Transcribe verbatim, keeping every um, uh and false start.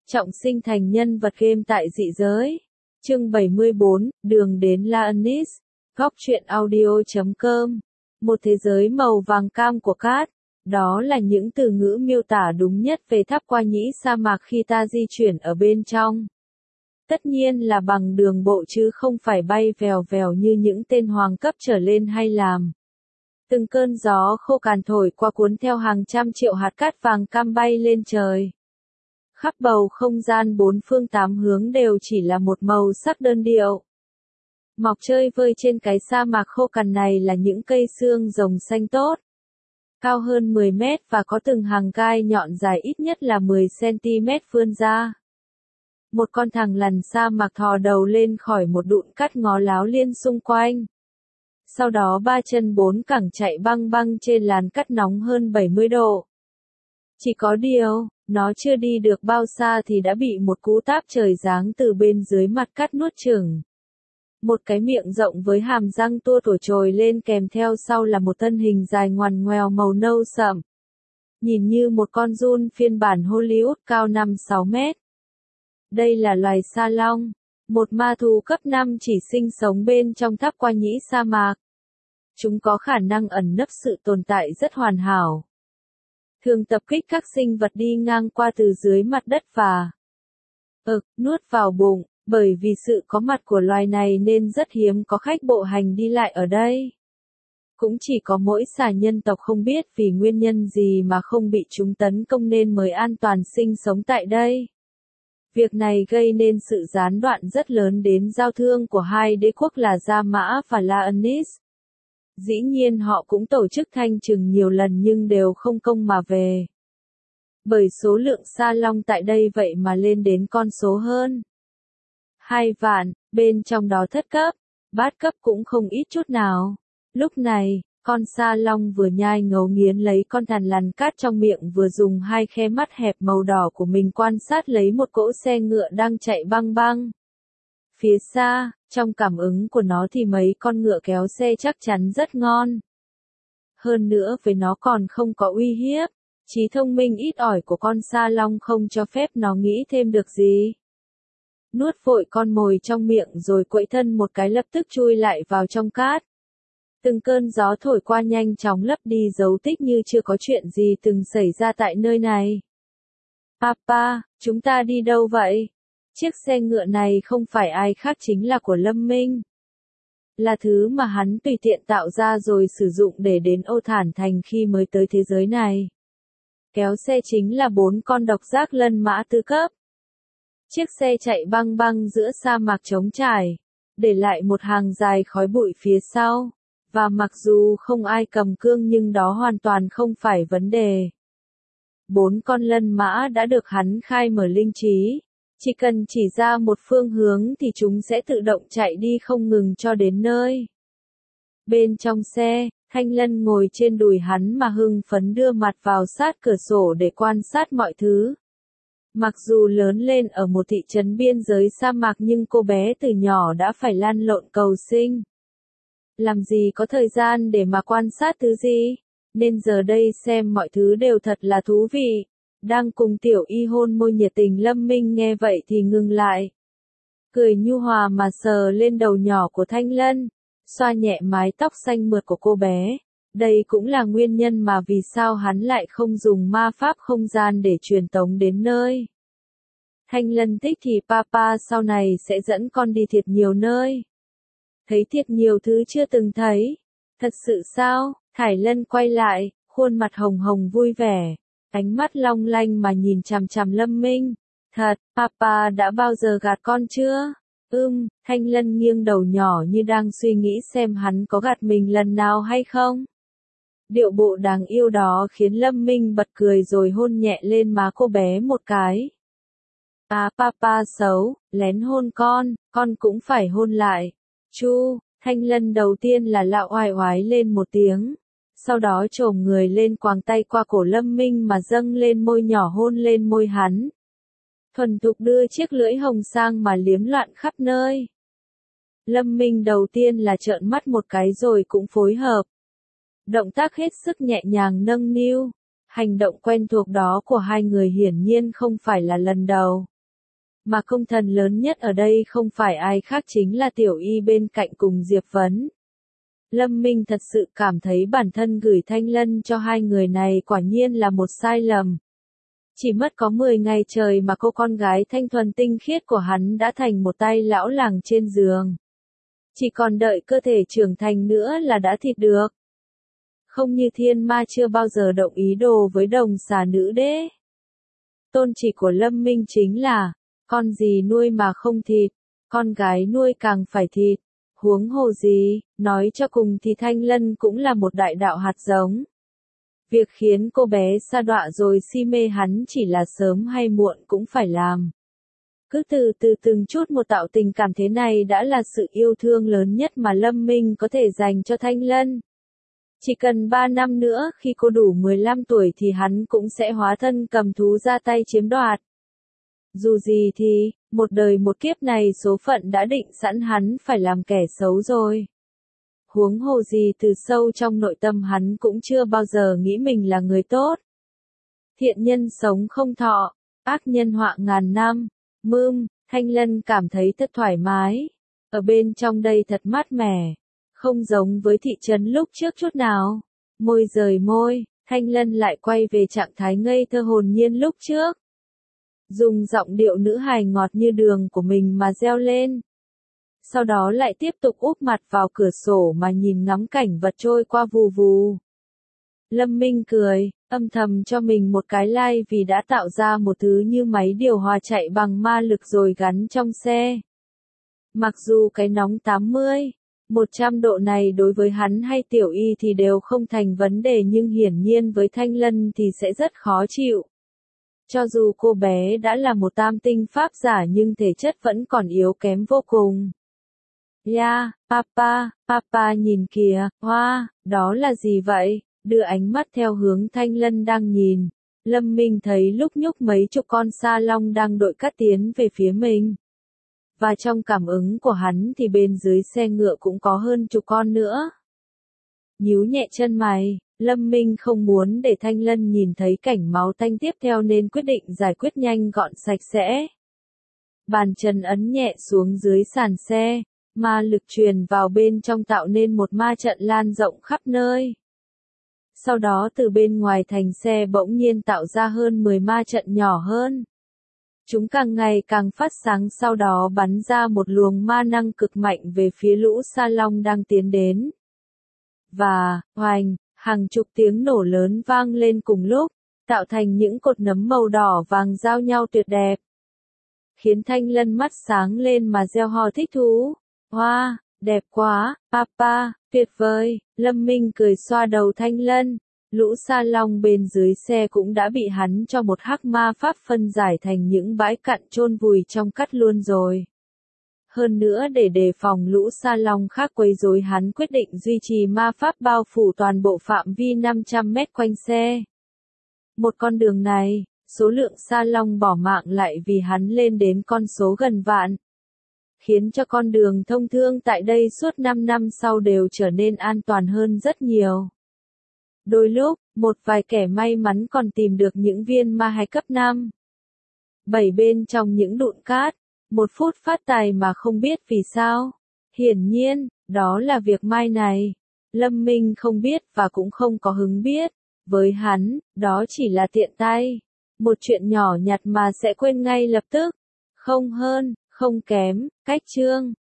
Trọng sinh thành nhân vật game tại dị giới. Chương bảy mươi bốn, đường đến Laanis. Góc truyện audio chấm com. Một thế giới màu vàng cam của cát. Đó là những từ ngữ miêu tả đúng nhất về tháp qua nhĩ sa mạc khi ta di chuyển ở bên trong. Tất nhiên là bằng đường bộ chứ không phải bay vèo vèo như những tên hoàng cấp trở lên hay làm. Từng cơn gió khô cằn thổi qua cuốn theo hàng trăm triệu hạt cát vàng cam bay lên trời. Khắp bầu không gian bốn phương tám hướng đều chỉ là một màu sắc đơn điệu. Mọc chơi vơi trên cái sa mạc khô cằn này là những cây xương rồng xanh tốt. Cao hơn mười mét và có từng hàng gai nhọn dài ít nhất là mười xăng-ti-mét vươn ra. Một con thằng lằn sa mạc thò đầu lên khỏi một đụn cát ngó láo liên xung quanh. Sau đó ba chân bốn cẳng chạy băng băng trên làn cát nóng hơn bảy mươi độ. Chỉ có điều, nó chưa đi được bao xa thì đã bị một cú táp trời giáng từ bên dưới mặt cát nuốt chửng. Một cái miệng rộng với hàm răng tua tủa trồi lên kèm theo sau là một thân hình dài ngoằn ngoèo màu nâu sậm. Nhìn như một con giun phiên bản Hollywood cao năm sáu mét. Đây là loài sa long, một ma thú cấp năm chỉ sinh sống bên trong tháp qua nhĩ sa mạc. Chúng có khả năng ẩn nấp sự tồn tại rất hoàn hảo. Thường tập kích các sinh vật đi ngang qua từ dưới mặt đất và ực, nuốt vào bụng, bởi vì sự có mặt của loài này nên rất hiếm có khách bộ hành đi lại ở đây. Cũng chỉ có mỗi xà nhân tộc không biết vì nguyên nhân gì mà không bị chúng tấn công nên mới an toàn sinh sống tại đây. Việc này gây nên sự gián đoạn rất lớn đến giao thương của hai đế quốc là Gia Mã và Laanis. Dĩ nhiên họ cũng tổ chức thanh trừng nhiều lần nhưng đều không công mà về. Bởi số lượng sa long tại đây vậy mà lên đến con số hơn hai vạn, bên trong đó thất cấp, bát cấp cũng không ít chút nào. Lúc này, con sa long vừa nhai ngấu nghiến lấy con thằn lằn cát trong miệng vừa dùng hai khe mắt hẹp màu đỏ của mình quan sát lấy một cỗ xe ngựa đang chạy băng băng. Phía xa, trong cảm ứng của nó thì mấy con ngựa kéo xe chắc chắn rất ngon. Hơn nữa với nó còn không có uy hiếp, trí thông minh ít ỏi của con sa long không cho phép nó nghĩ thêm được gì. Nuốt vội con mồi trong miệng rồi quẫy thân một cái lập tức chui lại vào trong cát. Từng cơn gió thổi qua nhanh chóng lấp đi dấu tích như chưa có chuyện gì từng xảy ra tại nơi này. Papa, chúng ta đi đâu vậy? Chiếc xe ngựa này không phải ai khác chính là của Lâm Minh. Là thứ mà hắn tùy tiện tạo ra rồi sử dụng để đến Ô Thản Thành khi mới tới thế giới này. Kéo xe chính là bốn con độc giác lân mã tứ cấp. Chiếc xe chạy băng băng giữa sa mạc trống trải, để lại một hàng dài khói bụi phía sau. Và mặc dù không ai cầm cương nhưng đó hoàn toàn không phải vấn đề. Bốn con lân mã đã được hắn khai mở linh trí. Chỉ cần chỉ ra một phương hướng thì chúng sẽ tự động chạy đi không ngừng cho đến nơi. Bên trong xe, Thanh Lân ngồi trên đùi hắn mà hưng phấn đưa mặt vào sát cửa sổ để quan sát mọi thứ. Mặc dù lớn lên ở một thị trấn biên giới sa mạc nhưng cô bé từ nhỏ đã phải lăn lộn cầu sinh. Làm gì có thời gian để mà quan sát thứ gì, nên giờ đây xem mọi thứ đều thật là thú vị. Đang cùng tiểu y hôn môi nhiệt tình Lâm Minh nghe vậy thì ngừng lại. Cười nhu hòa mà sờ lên đầu nhỏ của Thanh Lân, xoa nhẹ mái tóc xanh mượt của cô bé. Đây cũng là nguyên nhân mà vì sao hắn lại không dùng ma pháp không gian để truyền tống đến nơi. Thanh Lân thích thì papa sau này sẽ dẫn con đi thiệt nhiều nơi. Thấy thiệt nhiều thứ chưa từng thấy. Thật sự sao? Thải Lân quay lại, khuôn mặt hồng hồng vui vẻ. Ánh mắt long lanh mà nhìn chằm chằm Lâm Minh. Thật, papa đã bao giờ gạt con chưa? Ừm, Thanh Lân nghiêng đầu nhỏ như đang suy nghĩ xem hắn có gạt mình lần nào hay không. Điệu bộ đáng yêu đó khiến Lâm Minh bật cười rồi hôn nhẹ lên má cô bé một cái. À papa xấu, lén hôn con, con cũng phải hôn lại. Chu, Thanh Lân đầu tiên là lạo oai oái lên một tiếng. Sau đó chồm người lên quàng tay qua cổ Lâm Minh mà dâng lên môi nhỏ hôn lên môi hắn. Thuần thục đưa chiếc lưỡi hồng sang mà liếm loạn khắp nơi. Lâm Minh đầu tiên là trợn mắt một cái rồi cũng phối hợp. Động tác hết sức nhẹ nhàng nâng niu. Hành động quen thuộc đó của hai người hiển nhiên không phải là lần đầu. Mà công thần lớn nhất ở đây không phải ai khác chính là Tiểu Y bên cạnh cùng Diệp Vấn. Lâm Minh thật sự cảm thấy bản thân gửi Thanh Lân cho hai người này quả nhiên là một sai lầm. Chỉ mất có mười ngày trời mà cô con gái thanh thuần tinh khiết của hắn đã thành một tay lão làng trên giường. Chỉ còn đợi cơ thể trưởng thành nữa là đã thịt được. Không như thiên ma chưa bao giờ động ý đồ với đồng xà nữ đế. Tôn chỉ của Lâm Minh chính là, con gì nuôi mà không thịt, con gái nuôi càng phải thịt. Huống hồ gì, nói cho cùng thì Thanh Lân cũng là một đại đạo hạt giống. Việc khiến cô bé sa đọa rồi si mê hắn chỉ là sớm hay muộn cũng phải làm. Cứ từ từ từng chút một tạo tình cảm thế này đã là sự yêu thương lớn nhất mà Lâm Minh có thể dành cho Thanh Lân. Chỉ cần ba năm nữa khi cô đủ mười lăm tuổi thì hắn cũng sẽ hóa thân cầm thú ra tay chiếm đoạt. Dù gì thì, một đời một kiếp này số phận đã định sẵn hắn phải làm kẻ xấu rồi. Huống hồ gì từ sâu trong nội tâm hắn cũng chưa bao giờ nghĩ mình là người tốt. Thiện nhân sống không thọ, ác nhân họa ngàn năm. Mưm, Thanh Lân cảm thấy thật thoải mái. Ở bên trong đây thật mát mẻ. Không giống với thị trấn lúc trước chút nào. Môi rời môi, Thanh Lân lại quay về trạng thái ngây thơ hồn nhiên lúc trước. Dùng giọng điệu nữ hài ngọt như đường của mình mà reo lên. Sau đó lại tiếp tục úp mặt vào cửa sổ mà nhìn ngắm cảnh vật trôi qua vù vù. Lâm Minh cười, âm thầm cho mình một cái like vì đã tạo ra một thứ như máy điều hòa chạy bằng ma lực rồi gắn trong xe. Mặc dù cái nóng tám mươi, một trăm độ này đối với hắn hay Tiểu Y thì đều không thành vấn đề nhưng hiển nhiên với Thanh Lân thì sẽ rất khó chịu. Cho dù cô bé đã là một tam tinh pháp giả nhưng thể chất vẫn còn yếu kém vô cùng. Ya, papa, papa nhìn kìa, hoa, đó là gì vậy? Đưa ánh mắt theo hướng Thanh Lân đang nhìn. Lâm Minh thấy lúc nhúc mấy chục con sa long đang đội cát tiến về phía mình. Và trong cảm ứng của hắn thì bên dưới xe ngựa cũng có hơn chục con nữa. Nhíu nhẹ chân mày, Lâm Minh không muốn để Thanh Lân nhìn thấy cảnh máu tanh tiếp theo nên quyết định giải quyết nhanh gọn sạch sẽ. Bàn chân ấn nhẹ xuống dưới sàn xe, ma lực truyền vào bên trong tạo nên một ma trận lan rộng khắp nơi. Sau đó từ bên ngoài thành xe bỗng nhiên tạo ra hơn mười ma trận nhỏ hơn. Chúng càng ngày càng phát sáng sau đó bắn ra một luồng ma năng cực mạnh về phía lũ sa long đang tiến đến. Và, oành, hàng chục tiếng nổ lớn vang lên cùng lúc, tạo thành những cột nấm màu đỏ vàng giao nhau tuyệt đẹp. Khiến Thanh Lân mắt sáng lên mà reo hò thích thú. Hoa, wow, đẹp quá, papa, tuyệt vời, Lâm Minh cười xoa đầu Thanh Lân. Lũ sa long bên dưới xe cũng đã bị hắn cho một hắc ma pháp phân giải thành những bãi cặn chôn vùi trong cát luôn rồi. Hơn nữa để đề phòng lũ sa long khác quấy rối hắn quyết định duy trì ma pháp bao phủ toàn bộ phạm vi năm trăm mét quanh xe. Một con đường này, số lượng sa long bỏ mạng lại vì hắn lên đến con số gần vạn. Khiến cho con đường thông thương tại đây suốt năm năm sau đều trở nên an toàn hơn rất nhiều. Đôi lúc, một vài kẻ may mắn còn tìm được những viên ma hạch cấp năm. Bảy bên trong những đụn cát, một phút phát tài mà không biết vì sao. Hiển nhiên, đó là việc mai này. Lâm Minh không biết và cũng không có hứng biết. Với hắn, đó chỉ là tiện tay. Một chuyện nhỏ nhặt mà sẽ quên ngay lập tức. Không hơn, không kém, cách chương.